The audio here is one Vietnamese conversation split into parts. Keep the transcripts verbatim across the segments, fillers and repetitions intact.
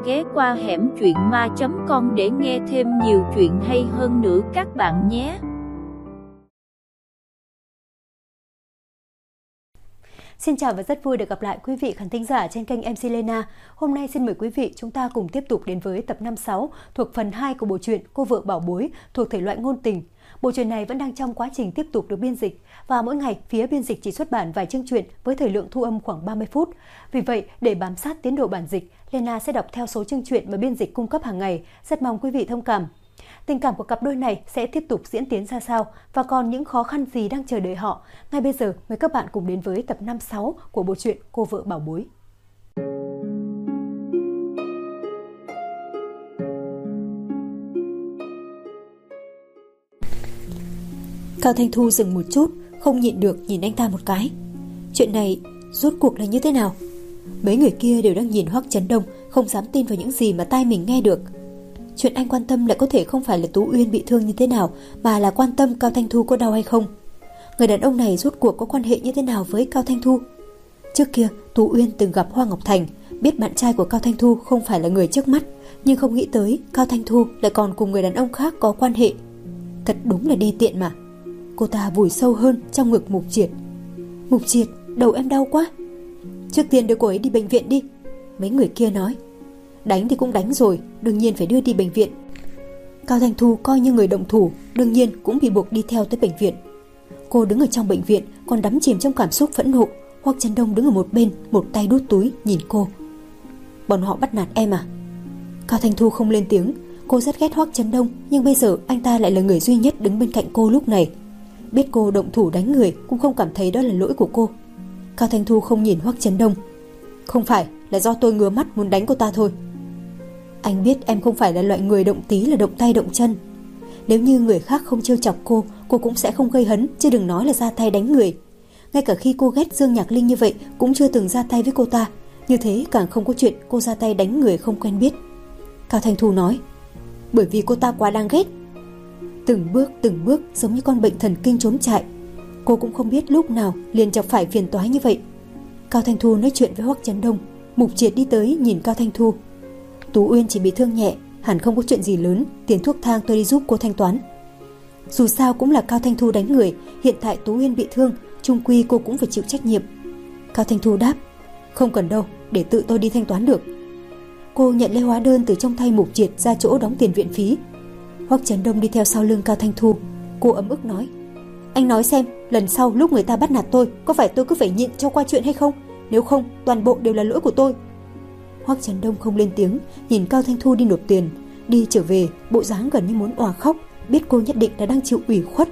ghé qua hẻm truyện ma chấm com để nghe thêm nhiều chuyện hay hơn nữa các bạn nhé. Xin chào và rất vui được gặp lại quý vị khán thính giả trên kênh em xê Lena. Hôm nay xin mời quý vị chúng ta cùng tiếp tục đến với tập năm sáu thuộc phần hai của bộ truyện Cô vợ bảo bối thuộc thể loại ngôn tình. Bộ truyện này vẫn đang trong quá trình tiếp tục được biên dịch và mỗi ngày phía biên dịch chỉ xuất bản vài chương truyện với thời lượng thu âm khoảng ba mươi phút. Vì vậy, để bám sát tiến độ bản dịch, Lena sẽ đọc theo số chương truyện mà biên dịch cung cấp hàng ngày. Rất mong quý vị thông cảm. Tình cảm của cặp đôi này sẽ tiếp tục diễn tiến ra sao và còn những khó khăn gì đang chờ đợi họ. Ngay bây giờ, mời các bạn cùng đến với tập năm sáu của bộ truyện Cô vợ bảo bối. Cao Thanh Thu dừng một chút, không nhịn được nhìn anh ta một cái. Chuyện này rốt cuộc là như thế nào? Mấy người kia đều đang nhìn Hoắc Chấn Đông, không dám tin vào những gì mà tai mình nghe được. Chuyện anh quan tâm lại có thể không phải là Tú Uyên bị thương như thế nào, mà là quan tâm Cao Thanh Thu có đau hay không. Người đàn ông này rốt cuộc có quan hệ như thế nào với Cao Thanh Thu? Trước kia, Tú Uyên từng gặp Hoa Ngọc Thành, biết bạn trai của Cao Thanh Thu không phải là người trước mắt, nhưng không nghĩ tới Cao Thanh Thu lại còn cùng người đàn ông khác có quan hệ. Thật đúng là đê tiện mà. Cô ta vùi sâu hơn trong ngực Mục Triệt. Mục Triệt, đầu em đau quá. Trước tiên đưa cô ấy đi bệnh viện đi. Mấy người kia nói. Đánh thì cũng đánh rồi, đương nhiên phải đưa đi bệnh viện. Cao Thanh Thu coi như người động thủ, đương nhiên cũng bị buộc đi theo tới bệnh viện. Cô đứng ở trong bệnh viện còn đắm chìm trong cảm xúc phẫn nộ. Hoắc Chấn Đông đứng ở một bên, một tay đút túi nhìn cô. Bọn họ bắt nạt em à? Cao Thanh Thu không lên tiếng. Cô rất ghét Hoắc Chấn Đông, nhưng bây giờ anh ta lại là người duy nhất đứng bên cạnh cô lúc này. Biết cô động thủ đánh người cũng không cảm thấy đó là lỗi của cô. Cao Thanh Thu không nhìn Hoắc Chấn Đông. Không phải, là do tôi ngứa mắt muốn đánh cô ta thôi. Anh biết em không phải là loại người động tí là động tay động chân. Nếu như người khác không trêu chọc cô, cô cũng sẽ không gây hấn, chứ đừng nói là ra tay đánh người. Ngay cả khi cô ghét Dương Nhạc Linh như vậy cũng chưa từng ra tay với cô ta. Như thế càng không có chuyện cô ra tay đánh người không quen biết. Cao Thanh Thu nói. Bởi vì cô ta quá đáng ghét. Từng bước từng bước giống như con bệnh thần kinh trốn chạy. Cô cũng không biết lúc nào liền chọc phải phiền toái như vậy. Cao Thanh Thu nói chuyện với Hoắc Chấn Đông. Mục Triệt đi tới nhìn Cao Thanh Thu. Tú Uyên chỉ bị thương nhẹ, hẳn không có chuyện gì lớn, tiền thuốc thang tôi đi giúp cô thanh toán. Dù sao cũng là Cao Thanh Thu đánh người, hiện tại Tú Uyên bị thương, chung quy cô cũng phải chịu trách nhiệm. Cao Thanh Thu đáp. Không cần đâu, để tự tôi đi thanh toán được. Cô nhận lấy hóa đơn từ trong tay Mục Triệt ra chỗ đóng tiền viện phí. Hoắc Chấn Đông đi theo sau lưng Cao Thanh Thu. Cô ấm ức nói. Anh nói xem, lần sau lúc người ta bắt nạt tôi, có phải tôi cứ phải nhịn cho qua chuyện hay không? Nếu không, toàn bộ đều là lỗi của tôi. Hoắc Chấn Đông không lên tiếng, nhìn Cao Thanh Thu đi nộp tiền. Đi trở về, bộ dáng gần như muốn òa khóc, biết cô nhất định là đang chịu ủy khuất.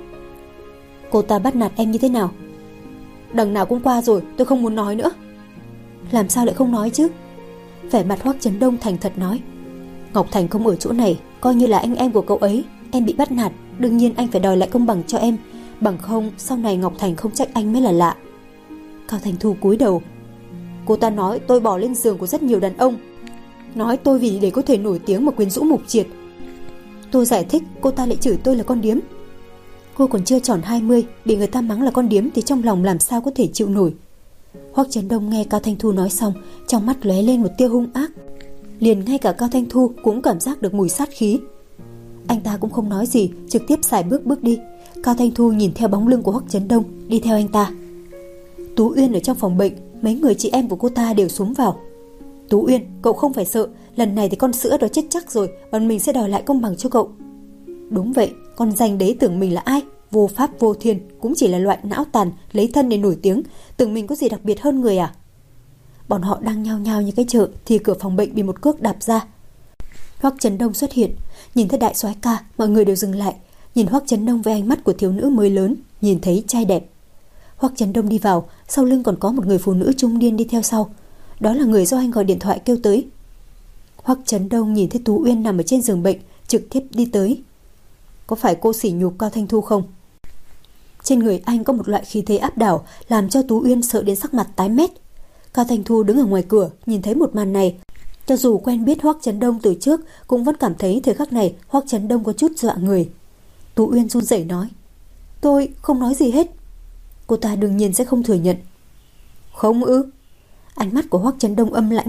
Cô ta bắt nạt em như thế nào? Đằng nào cũng qua rồi, tôi không muốn nói nữa. Làm sao lại không nói chứ? Vẻ mặt Hoắc Chấn Đông thành thật nói. Ngọc Thành không ở chỗ này, coi như là anh em của cậu ấy. Em bị bắt nạt, đương nhiên anh phải đòi lại công bằng cho em. Bằng không, sau này Ngọc Thành không trách anh mới là lạ. Cao Thanh Thu cúi đầu. Cô ta nói tôi bỏ lên giường của rất nhiều đàn ông, nói tôi vì để có thể nổi tiếng mà quyến rũ Mục Triệt. Tôi giải thích, cô ta lại chửi tôi là con điếm. Cô còn chưa tròn hai mươi, bị người ta mắng là con điếm thì trong lòng làm sao có thể chịu nổi. Hoắc Chấn Đông nghe Cao Thanh Thu nói xong, trong mắt lóe lên một tia hung ác. Liền ngay cả Cao Thanh Thu cũng cảm giác được mùi sát khí. Anh ta cũng không nói gì, trực tiếp xài bước bước đi. Cao Thanh Thu nhìn theo bóng lưng của Hoắc Chấn Đông, đi theo anh ta. Tú Uyên ở trong phòng bệnh, mấy người chị em của cô ta đều xuống vào. Tú Uyên, cậu không phải sợ, lần này thì con sữa đó chết chắc rồi, bọn mình sẽ đòi lại công bằng cho cậu. Đúng vậy, con danh đấy tưởng mình là ai? Vô pháp vô thiên, cũng chỉ là loại não tàn, lấy thân để nổi tiếng, tưởng mình có gì đặc biệt hơn người à? Bọn họ đang nhao nhao như cái chợ thì cửa phòng bệnh bị một cước đạp ra. Hoắc Chấn Đông xuất hiện, nhìn thấy đại soái ca, mọi người đều dừng lại, nhìn Hoắc Chấn Đông với ánh mắt của thiếu nữ mới lớn, nhìn thấy trai đẹp. Hoắc Chấn Đông đi vào, sau lưng còn có một người phụ nữ trung niên đi theo sau. Đó là người do anh gọi điện thoại kêu tới. Hoắc Chấn Đông nhìn thấy Tú Uyên nằm ở trên giường bệnh, trực tiếp đi tới. Có phải cô sỉ nhục Cao Thanh Thu không? Trên người anh có một loại khí thế áp đảo, làm cho Tú Uyên sợ đến sắc mặt tái mét. Cao Thanh Thu đứng ở ngoài cửa, nhìn thấy một màn này, cho dù quen biết Hoắc Chấn Đông từ trước, cũng vẫn cảm thấy thời khắc này Hoắc Chấn Đông có chút dọa người. Tú Uyên run rẩy nói. Tôi không nói gì hết. Cô ta đương nhiên sẽ không thừa nhận. Không ư? Ánh mắt của Hoắc Chấn Đông âm lãnh,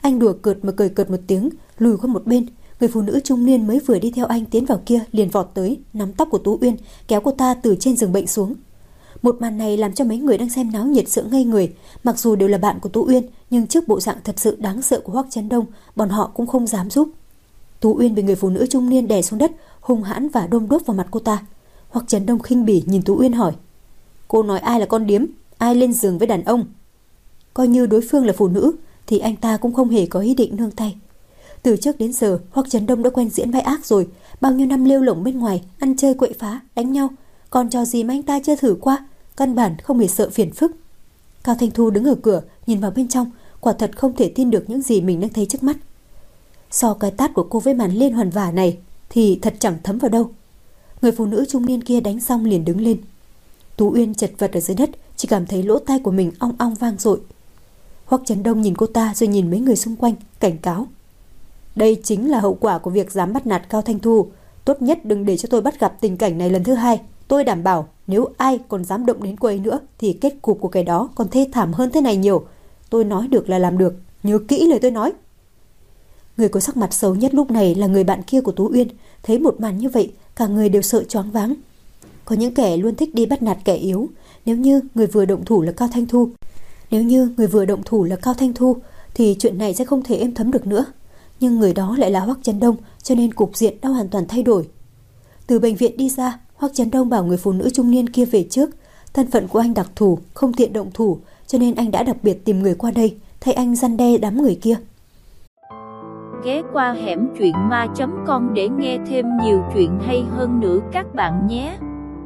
Anh đùa cợt mà cười cợt một tiếng, lùi qua một bên. Người phụ nữ trung niên mới vừa đi theo anh tiến vào kia liền vọt tới, nắm tóc của Tú Uyên, kéo cô ta từ trên giường bệnh xuống. Một màn này làm cho mấy người đang xem náo nhiệt sợ ngây người. Mặc dù đều là bạn của Tú Uyên, nhưng trước bộ dạng thật sự đáng sợ của Hoắc Chấn Đông, bọn họ cũng không dám giúp. Tú Uyên bị người phụ nữ trung niên đè xuống đất, hung hãn và đôm đốp vào mặt cô ta. Hoắc Chấn Đông khinh bỉ nhìn Tú Uyên hỏi: cô nói ai là con điếm, ai lên giường với đàn ông? Coi như đối phương là phụ nữ thì anh ta cũng không hề có ý định nương tay. Từ trước đến giờ Hoắc Chấn Đông đã quen diễn vai ác rồi, bao nhiêu năm lêu lổng bên ngoài, ăn chơi quậy phá, đánh nhau, còn trò gì mà anh ta chưa thử qua, căn bản không hề sợ phiền phức. Cao Thanh Thu đứng ở cửa nhìn vào bên trong, quả thật không thể tin được những gì mình đang thấy trước mắt. So cái tát của cô với màn liên hoàn vả này thì thật chẳng thấm vào đâu. Người phụ nữ trung niên kia đánh xong liền đứng lên. Tú Uyên chật vật ở dưới đất, chỉ cảm thấy lỗ tai của mình ong ong vang dội. Hoắc Chấn Đông nhìn cô ta rồi nhìn mấy người xung quanh, cảnh cáo: đây chính là hậu quả của việc dám bắt nạt Cao Thanh Thu, tốt nhất đừng để cho tôi bắt gặp tình cảnh này lần thứ hai. Tôi đảm bảo nếu ai còn dám động đến cô ấy nữa thì kết cục của cái đó còn thê thảm hơn thế này nhiều. Tôi nói được là làm được, nhớ kỹ lời tôi nói. Người có sắc mặt xấu nhất lúc này là người bạn kia của Tú Uyên. Thấy một màn như vậy, cả người đều sợ choáng váng. Có những kẻ luôn thích đi bắt nạt kẻ yếu. Nếu như người vừa động thủ là Cao Thanh Thu Nếu như người vừa động thủ là Cao Thanh Thu thì chuyện này sẽ không thể êm thấm được nữa. Nhưng người đó lại là Hoắc Chấn Đông, cho nên cục diện đã hoàn toàn thay đổi. Từ bệnh viện đi ra, Hoắc Chấn Đông bảo người phụ nữ trung niên kia về trước. Thân phận của anh đặc thù, không tiện động thủ, cho nên anh đã đặc biệt tìm người qua đây thay anh răn đe đám người kia. Ghé qua hẻm truyện ma chấm com để nghe thêm nhiều chuyện hay hơn nữa các bạn nhé.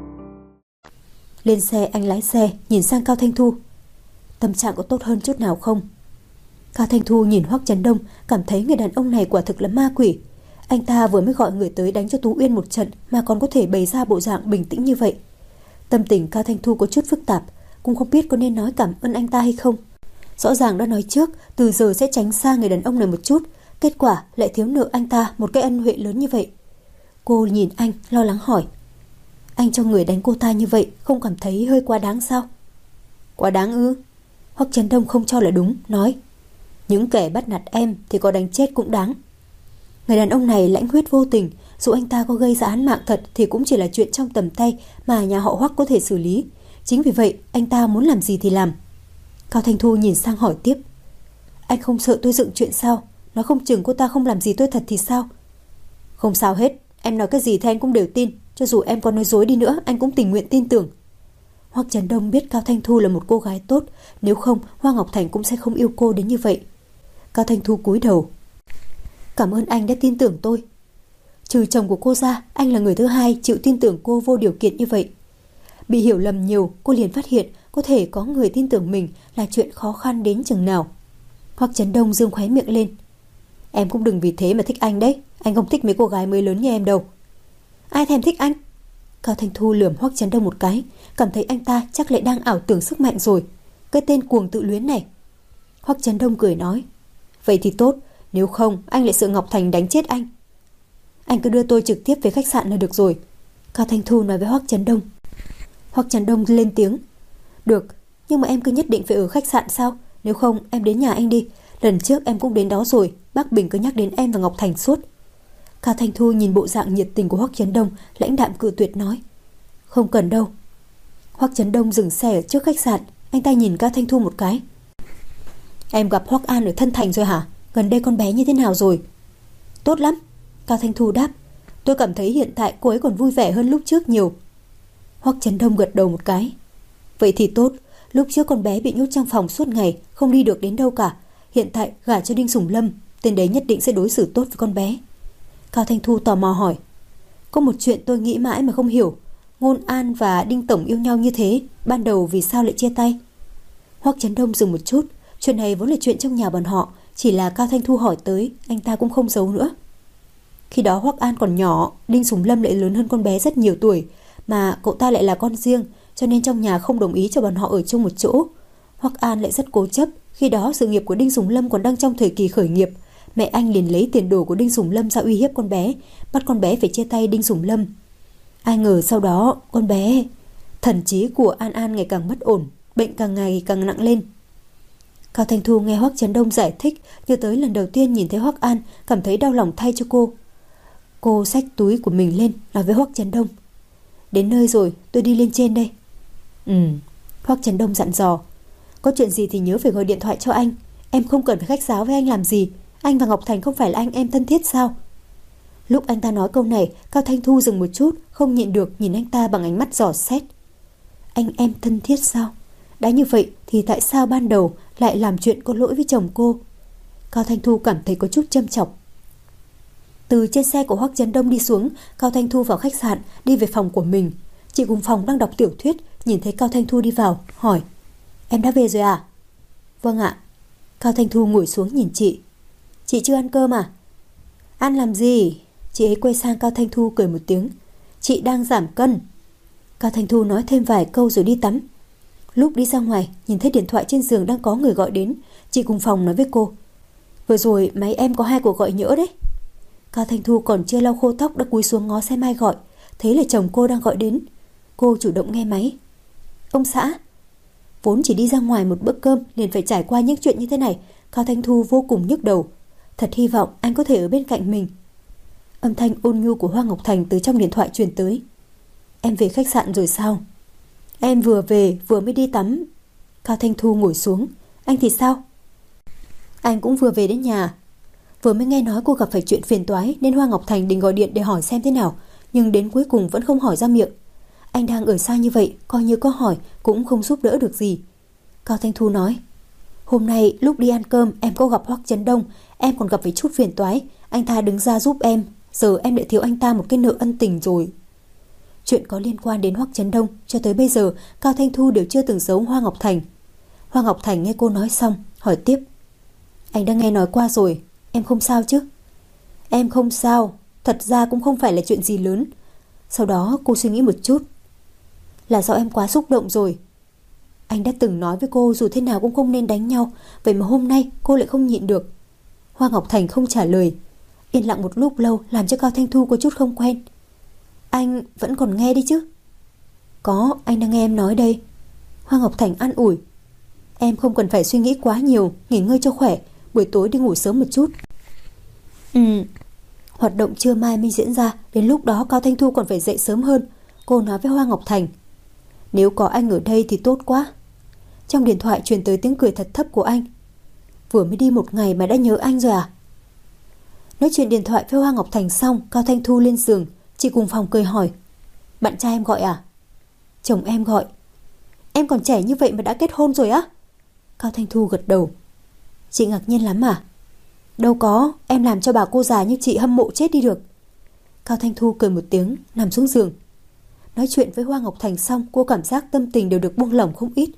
Lên xe, anh lái xe nhìn sang Cao Thanh Thu: tâm trạng có tốt hơn chút nào không? Cao Thanh Thu nhìn Hoắc Chấn Đông, cảm thấy người đàn ông này quả thực là ma quỷ. Anh ta vừa mới gọi người tới đánh cho Tú Uyên một trận mà còn có thể bày ra bộ dạng bình tĩnh như vậy. Tâm tình Cao Thanh Thu có chút phức tạp, cũng không biết có nên nói cảm ơn anh ta hay không. Rõ ràng đã nói trước từ giờ sẽ tránh xa người đàn ông này một chút, kết quả lại thiếu nợ anh ta một cái ân huệ lớn như vậy. Cô nhìn anh lo lắng hỏi: anh cho người đánh cô ta như vậy không cảm thấy hơi quá đáng sao? Quá đáng ư? Hoắc Chấn Đông không cho là đúng, nói: những kẻ bắt nạt em thì có đánh chết cũng đáng. Người đàn ông này lãnh huyết vô tình, dù anh ta có gây ra án mạng thật thì cũng chỉ là chuyện trong tầm tay mà nhà họ Hoắc có thể xử lý. Chính vì vậy anh ta muốn làm gì thì làm. Cao Thanh Thu nhìn sang hỏi tiếp: anh không sợ tôi dựng chuyện sao? Nói không chừng cô ta không làm gì tôi thật thì sao? Không sao hết, em nói cái gì thì anh cũng đều tin. Cho dù em có nói dối đi nữa anh cũng tình nguyện tin tưởng. Hoắc Chấn Đông biết Cao Thanh Thu là một cô gái tốt, nếu không Hoa Ngọc Thành cũng sẽ không yêu cô đến như vậy. Cao Thanh Thu cúi đầu: cảm ơn anh đã tin tưởng tôi. Trừ chồng của cô ra, anh là người thứ hai chịu tin tưởng cô vô điều kiện như vậy. Bị hiểu lầm nhiều, cô liền phát hiện có thể có người tin tưởng mình là chuyện khó khăn đến chừng nào. Hoắc Chấn Đông dương khóe miệng lên: em cũng đừng vì thế mà thích anh đấy. Anh không thích mấy cô gái mới lớn như em đâu. Ai thèm thích anh? Cao Thanh Thu lườm Hoắc Chấn Đông một cái, cảm thấy anh ta chắc lại đang ảo tưởng sức mạnh rồi. Cái tên cuồng tự luyến này. Hoắc Chấn Đông cười nói: vậy thì tốt, nếu không anh lại sợ Ngọc Thành đánh chết anh. Anh cứ đưa tôi trực tiếp về khách sạn là được rồi. Cao Thanh Thu nói với Hoắc Chấn Đông. Hoắc Chấn Đông lên tiếng: được, nhưng mà em cứ nhất định phải ở khách sạn sao? Nếu không em đến nhà anh đi. Lần trước em cũng đến đó rồi, bác Bình cứ nhắc đến em và Ngọc Thành suốt. Cao Thanh Thu nhìn bộ dạng nhiệt tình của Hoắc Chấn Đông, lãnh đạm cự tuyệt nói: không cần đâu. Hoắc Chấn Đông dừng xe ở trước khách sạn, anh ta nhìn Cao Thanh Thu một cái: em gặp Hoắc An ở Thân Thành rồi hả? Gần đây con bé như thế nào rồi? Tốt lắm, Cao Thanh Thu đáp. Tôi cảm thấy hiện tại cô ấy còn vui vẻ hơn lúc trước nhiều. Hoắc Chấn Đông gật đầu một cái. Vậy thì tốt, lúc trước con bé bị nhốt trong phòng suốt ngày, không đi được đến đâu cả. Hiện tại gả cho Đinh Sủng Lâm, tên đấy nhất định sẽ đối xử tốt với con bé. Cao Thanh Thu tò mò hỏi: có một chuyện tôi nghĩ mãi mà không hiểu, Ngôn An và Đinh Tổng yêu nhau như thế, ban đầu vì sao lại chia tay? Hoắc Chấn Đông dừng một chút. Chuyện này vốn là chuyện trong nhà bọn họ, chỉ là Cao Thanh Thu hỏi tới, anh ta cũng không giấu nữa. Khi đó Hoắc An còn nhỏ, Đinh Sủng Lâm lại lớn hơn con bé rất nhiều tuổi, mà cậu ta lại là con riêng, cho nên trong nhà không đồng ý cho bọn họ ở chung một chỗ. Hoắc An lại rất cố chấp, khi đó sự nghiệp của Đinh Sủng Lâm còn đang trong thời kỳ khởi nghiệp. Mẹ anh liền lấy tiền đồ của Đinh Sủng Lâm ra uy hiếp con bé, bắt con bé phải chia tay Đinh Sủng Lâm. Ai ngờ sau đó con bé... Thần trí của An An ngày càng bất ổn, bệnh càng ngày càng nặng lên. Cao Thanh Thu nghe Hoắc Chấn Đông giải thích, nhớ tới lần đầu tiên nhìn thấy Hoắc An, cảm thấy đau lòng thay cho cô. Cô xách túi của mình lên, nói với Hoắc Chấn Đông: "Đến nơi rồi, tôi đi lên trên đây." Ừ, Hoắc Chấn Đông dặn dò: "Có chuyện gì thì nhớ phải gọi điện thoại cho anh. Em không cần phải khách sáo với anh làm gì. Anh và Ngọc Thành không phải là anh em thân thiết sao?" Lúc anh ta nói câu này, Cao Thanh Thu dừng một chút, không nhịn được nhìn anh ta bằng ánh mắt dò xét. Anh em thân thiết sao? Đã như vậy thì tại sao ban đầu lại làm chuyện có lỗi với chồng cô? Cao Thanh Thu cảm thấy có chút châm chọc. Từ trên xe của Hoắc Chấn Đông đi xuống, Cao Thanh Thu vào khách sạn, đi về phòng của mình. Chị cùng phòng đang đọc tiểu thuyết, nhìn thấy Cao Thanh Thu đi vào, hỏi: "Em đã về rồi à?" "Vâng ạ." Cao Thanh Thu ngồi xuống nhìn chị. "Chị chưa ăn cơm à?" "Ăn làm gì?" Chị ấy quay sang Cao Thanh Thu cười một tiếng. "Chị đang giảm cân." Cao Thanh Thu nói thêm vài câu rồi đi tắm. Lúc đi ra ngoài, nhìn thấy điện thoại trên giường đang có người gọi đến. Chị cùng phòng nói với cô: "Vừa rồi máy em có hai cuộc gọi nhỡ đấy." Cao Thanh Thu còn chưa lau khô tóc đã cúi xuống ngó xem ai gọi. Thấy là chồng cô đang gọi đến. Cô chủ động nghe máy. "Ông xã." Vốn chỉ đi ra ngoài một bữa cơm liền phải trải qua những chuyện như thế này, Cao Thanh Thu vô cùng nhức đầu. Thật hy vọng anh có thể ở bên cạnh mình. Âm thanh ôn nhu của Hoa Ngọc Thành từ trong điện thoại truyền tới. "Em về khách sạn rồi sao?" "Em vừa về, vừa mới đi tắm." Cao Thanh Thu ngồi xuống. "Anh thì sao?" "Anh cũng vừa về đến nhà. Vừa mới nghe nói cô gặp phải chuyện phiền toái nên Hoa Ngọc Thành định gọi điện để hỏi xem thế nào, nhưng đến cuối cùng vẫn không hỏi ra miệng. Anh đang ở xa như vậy, coi như có hỏi cũng không giúp đỡ được gì." Cao Thanh Thu nói: "Hôm nay lúc đi ăn cơm em có gặp Hoắc Chấn Đông, em còn gặp phải chút phiền toái, anh ta đứng ra giúp em, giờ em lại thiếu anh ta một cái nợ ân tình rồi." Chuyện có liên quan đến Hoắc Chấn Đông cho tới bây giờ Cao Thanh Thu đều chưa từng giấu Hoa Ngọc Thành. Hoa Ngọc Thành nghe cô nói xong, hỏi tiếp: "Anh đã nghe nói qua rồi, em không sao chứ?" "Em không sao, thật ra cũng không phải là chuyện gì lớn." Sau đó cô suy nghĩ một chút. "Là do em quá xúc động rồi. Anh đã từng nói với cô dù thế nào cũng không nên đánh nhau, vậy mà hôm nay cô lại không nhịn được." Hoa Ngọc Thành không trả lời. Yên lặng một lúc lâu làm cho Cao Thanh Thu có chút không quen. "Anh vẫn còn nghe đi chứ?" "Có, anh đang nghe em nói đây." Hoa Ngọc Thành an ủi: "Em không cần phải suy nghĩ quá nhiều, nghỉ ngơi cho khỏe, buổi tối đi ngủ sớm một chút." Ừ. Hoạt động trưa mai mới diễn ra, đến lúc đó Cao Thanh Thu còn phải dậy sớm hơn. Cô nói với Hoa Ngọc Thành: "Nếu có anh ở đây thì tốt quá." Trong điện thoại truyền tới tiếng cười thật thấp của anh. "Vừa mới đi một ngày mà đã nhớ anh rồi à?" Nói chuyện điện thoại với Hoa Ngọc Thành xong, Cao Thanh Thu lên giường. Chị cùng phòng cười hỏi: "Bạn trai em gọi à?" "Chồng em gọi." "Em còn trẻ như vậy mà đã kết hôn rồi á?" Cao Thanh Thu gật đầu. "Chị ngạc nhiên lắm à?" "Đâu có, em làm cho bà cô già như chị hâm mộ chết đi được." Cao Thanh Thu cười một tiếng, nằm xuống giường. Nói chuyện với Hoa Ngọc Thành xong, cô cảm giác tâm tình đều được buông lỏng không ít.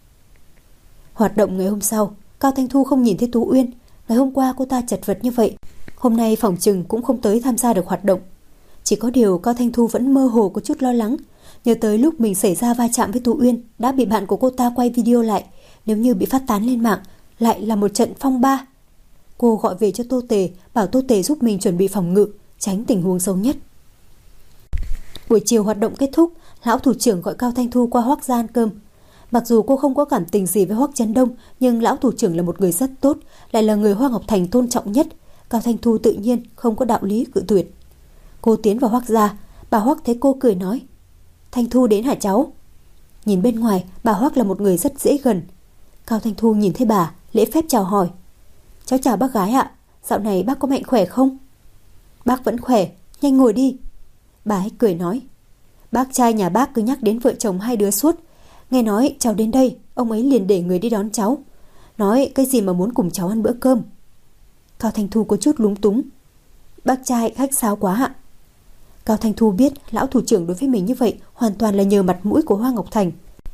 Hoạt động ngày hôm sau, Cao Thanh Thu không nhìn thấy Tú Uyên. Ngày hôm qua cô ta chật vật như vậy, hôm nay phòng trừng cũng không tới tham gia được hoạt động. Chỉ có điều Cao Thanh Thu vẫn mơ hồ có chút lo lắng, nhớ tới lúc mình xảy ra va chạm với Tú Uyên đã bị bạn của cô ta quay video lại, nếu như bị phát tán lên mạng lại là một trận phong ba. Cô gọi về cho Tô Tề, bảo Tô Tề giúp mình chuẩn bị phòng ngự, tránh tình huống xấu nhất. Buổi chiều hoạt động kết thúc, lão thủ trưởng gọi Cao Thanh Thu qua Hoắc gia ăn cơm. Mặc dù cô không có cảm tình gì với Hoắc Chấn Đông, nhưng lão thủ trưởng là một người rất tốt, lại là người Hoa Ngọc Thành tôn trọng nhất. Cao Thanh Thu tự nhiên không có đạo lý cự tuyệt. Cô tiến vào Hoắc gia, bà Hoắc thấy cô cười nói: "Thanh Thu đến hả cháu?" Nhìn bên ngoài, bà Hoắc là một người rất dễ gần. Cao Thanh Thu nhìn thấy bà, lễ phép chào hỏi: "Cháu chào bác gái ạ, dạo này bác có mạnh khỏe không?" "Bác vẫn khỏe, nhanh ngồi đi." Bà ấy cười nói: "Bác trai nhà bác cứ nhắc đến vợ chồng hai đứa suốt. Nghe nói cháu đến đây, ông ấy liền để người đi đón cháu, nói cái gì mà muốn cùng cháu ăn bữa cơm." Cao Thanh Thu có chút lúng túng: "Bác trai khách sáo quá ạ." Cao Thanh Thu biết lão thủ trưởng đối với mình như vậy hoàn toàn là nhờ mặt mũi của Hoa Ngọc Thành.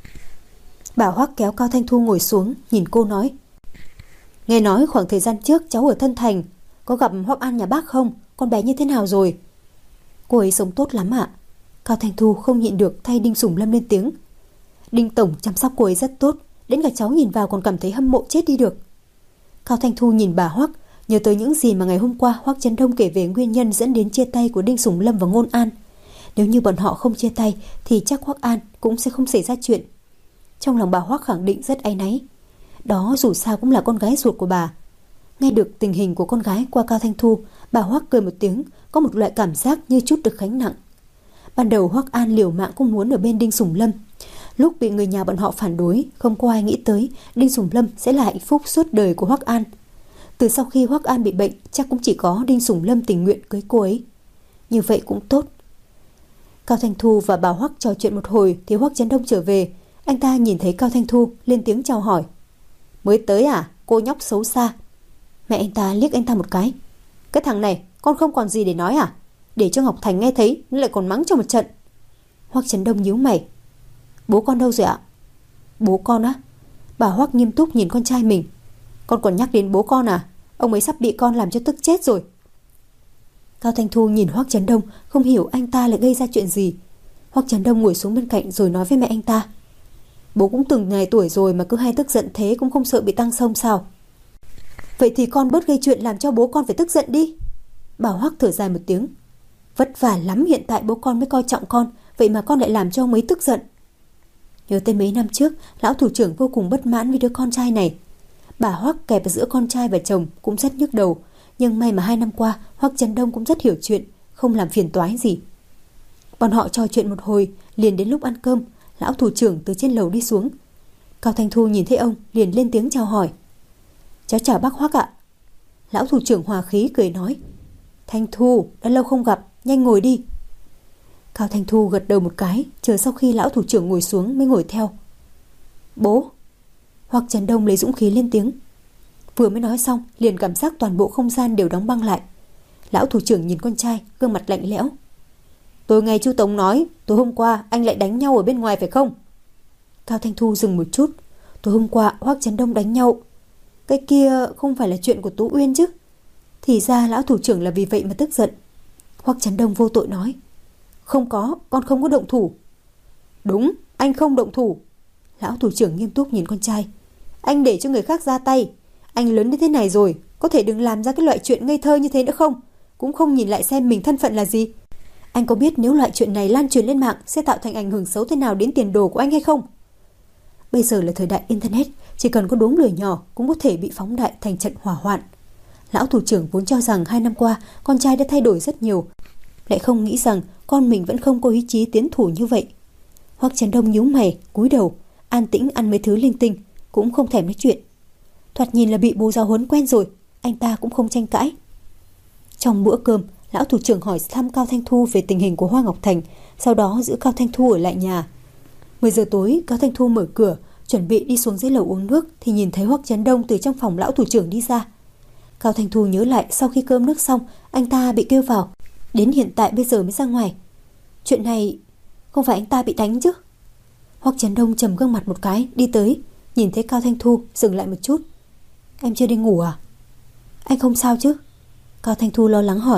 Bà Hoắc kéo Cao Thanh Thu ngồi xuống, nhìn cô nói: "Nghe nói khoảng thời gian trước cháu ở Thân Thành, có gặp Hoắc An nhà bác không? Con bé như thế nào rồi?" "Cô ấy sống tốt lắm ạ." Cao Thanh Thu không nhịn được thay Đinh Sủng Lâm lên tiếng: "Đinh tổng chăm sóc cô ấy rất tốt, đến cả cháu nhìn vào còn cảm thấy hâm mộ chết đi được." Cao Thanh Thu nhìn bà Hoắc, nhớ tới những gì mà ngày hôm qua Hoắc Chấn Đông kể về nguyên nhân dẫn đến chia tay của Đinh Sủng Lâm và Ngôn An. Nếu như bọn họ không chia tay thì chắc Hoắc An cũng sẽ không xảy ra chuyện. Trong lòng bà Hoắc khẳng định rất áy náy. Đó dù sao cũng là con gái ruột của bà. Nghe được tình hình của con gái qua Cao Thanh Thu, bà Hoắc cười một tiếng, có một loại cảm giác như chút được gánh nặng. Ban đầu Hoắc An liều mạng cũng muốn ở bên Đinh Sủng Lâm. Lúc bị người nhà bọn họ phản đối, không có ai nghĩ tới Đinh Sủng Lâm sẽ là hạnh phúc suốt đời của Hoắc An. Từ sau khi Hoắc An bị bệnh, chắc cũng chỉ có Đinh Sủng Lâm tình nguyện cưới cô ấy. Như vậy cũng tốt. Cao Thanh Thu và bà Hoắc trò chuyện một hồi thì Hoắc Chấn Đông trở về. Anh ta nhìn thấy Cao Thanh Thu lên tiếng chào hỏi. Mới tới à, cô nhóc xấu xa. Mẹ anh ta liếc anh ta một cái. Cái thằng này, con không còn gì để nói à? Để cho Ngọc Thành nghe thấy nó lại còn mắng cho một trận. Hoắc Chấn Đông nhíu mày. Bố con đâu rồi ạ? Bố con á? Bà Hoắc nghiêm túc nhìn con trai mình. Con còn nhắc đến bố con à? Ông ấy sắp bị con làm cho tức chết rồi. Cao Thanh Thu nhìn Hoắc Chấn Đông, không hiểu anh ta lại gây ra chuyện gì. Hoắc Chấn Đông ngồi xuống bên cạnh rồi nói với mẹ anh ta. Bố cũng từng ngày tuổi rồi mà cứ hay tức giận thế, cũng không sợ bị tăng xông sao? Vậy thì con bớt gây chuyện làm cho bố con phải tức giận đi. Bà Hoắc thở dài một tiếng. Vất vả lắm, hiện tại bố con mới coi trọng con, vậy mà con lại làm cho ông ấy tức giận. Nhớ tới mấy năm trước, lão thủ trưởng vô cùng bất mãn với đứa con trai này. Bà Hoắc kẹp ở giữa con trai và chồng cũng rất nhức đầu, nhưng may mà hai năm qua Hoắc Chấn Đông cũng rất hiểu chuyện, không làm phiền toái gì. Bọn họ trò chuyện một hồi, liền đến lúc ăn cơm, lão thủ trưởng từ trên lầu đi xuống. Cao Thanh Thu nhìn thấy ông, liền lên tiếng chào hỏi. Cháu chào bác Hoắc ạ. Lão thủ trưởng hòa khí cười nói. Thanh Thu, đã lâu không gặp, nhanh ngồi đi. Cao Thanh Thu gật đầu một cái, chờ sau khi lão thủ trưởng ngồi xuống mới ngồi theo. Bố. Hoắc Chấn Đông lấy dũng khí lên tiếng. Vừa mới nói xong, liền cảm giác toàn bộ không gian đều đóng băng lại. Lão thủ trưởng nhìn con trai, gương mặt lạnh lẽo. Tôi nghe chú Tống nói, tối hôm qua anh lại đánh nhau ở bên ngoài phải không? Cao Thanh Thu dừng một chút. Tối hôm qua Hoắc Chấn Đông đánh nhau. Cái kia không phải là chuyện của Tú Uyên chứ? Thì ra lão thủ trưởng là vì vậy mà tức giận. Hoắc Chấn Đông vô tội nói. Không có, con không có động thủ. Đúng, anh không động thủ. Lão thủ trưởng nghiêm túc nhìn con trai. Anh để cho người khác ra tay. Anh lớn đến thế này rồi, có thể đừng làm ra cái loại chuyện ngây thơ như thế nữa không? Cũng không nhìn lại xem mình thân phận là gì. Anh có biết nếu loại chuyện này lan truyền lên mạng sẽ tạo thành ảnh hưởng xấu thế nào đến tiền đồ của anh hay không? Bây giờ là thời đại Internet, chỉ cần có đốm lửa nhỏ cũng có thể bị phóng đại thành trận hỏa hoạn. Lão thủ trưởng vốn cho rằng hai năm qua con trai đã thay đổi rất nhiều, lại không nghĩ rằng con mình vẫn không có ý chí tiến thủ như vậy. Hoắc Chấn Đông nhíu mày, cúi đầu, an tĩnh ăn mấy thứ linh tinh, cũng không thèm nói chuyện. Thoạt nhìn là bị bố giáo huấn quen rồi, anh ta cũng không tranh cãi. Trong bữa cơm, lão thủ trưởng hỏi thăm Cao Thanh Thu về tình hình của Hoa Ngọc Thành, sau đó giữ Cao Thanh Thu ở lại nhà. mười giờ tối, Cao Thanh Thu mở cửa, chuẩn bị đi xuống dưới lầu uống nước thì nhìn thấy Hoắc Chấn Đông từ trong phòng lão thủ trưởng đi ra. Cao Thanh Thu nhớ lại sau khi cơm nước xong, anh ta bị kêu vào, đến hiện tại bây giờ mới ra ngoài. Chuyện này không phải anh ta bị đánh chứ? Hoắc Chấn Đông trầm gương mặt một cái, đi tới, nhìn thấy Cao Thanh Thu, dừng lại một chút. Em chưa đi ngủ à? Anh không sao chứ? Cao Thanh Thu lo lắng hỏi.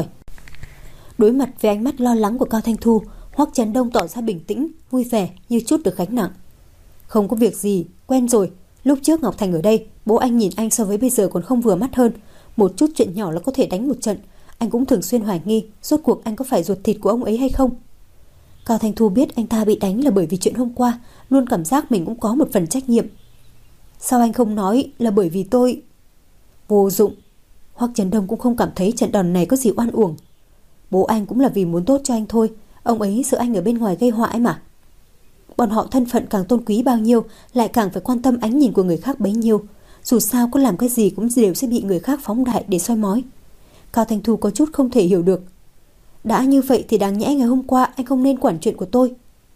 Đối mặt với ánh mắt lo lắng của Cao Thanh Thu, Hoắc Chấn Đông tỏ ra bình tĩnh, vui vẻ như chút được gánh nặng. Không có việc gì, quen rồi. Lúc trước Ngọc Thành ở đây, bố anh nhìn anh so với bây giờ còn không vừa mắt hơn. Một chút chuyện nhỏ là có thể đánh một trận. Anh cũng thường xuyên hoài nghi rốt cuộc anh có phải ruột thịt của ông ấy hay không. Cao Thanh Thu biết anh ta bị đánh là bởi vì chuyện hôm qua, luôn cảm giác mình cũng có một phần trách nhiệm. Sao anh không nói là bởi vì tôi... Vô dụng. Hoắc Chấn Đông cũng không cảm thấy trận đòn này có gì oan uổng. Bố anh cũng là vì muốn tốt cho anh thôi. Ông ấy sợ anh ở bên ngoài gây họa ấy mà. Bọn họ thân phận càng tôn quý bao nhiêu, lại càng phải quan tâm ánh nhìn của người khác bấy nhiêu. Dù sao có làm cái gì cũng đều sẽ bị người khác phóng đại để soi mói. Cao Thanh Thu có chút không thể hiểu được. Đã như vậy thì đáng nhẽ ngày hôm qua anh không nên quản chuyện của tôi.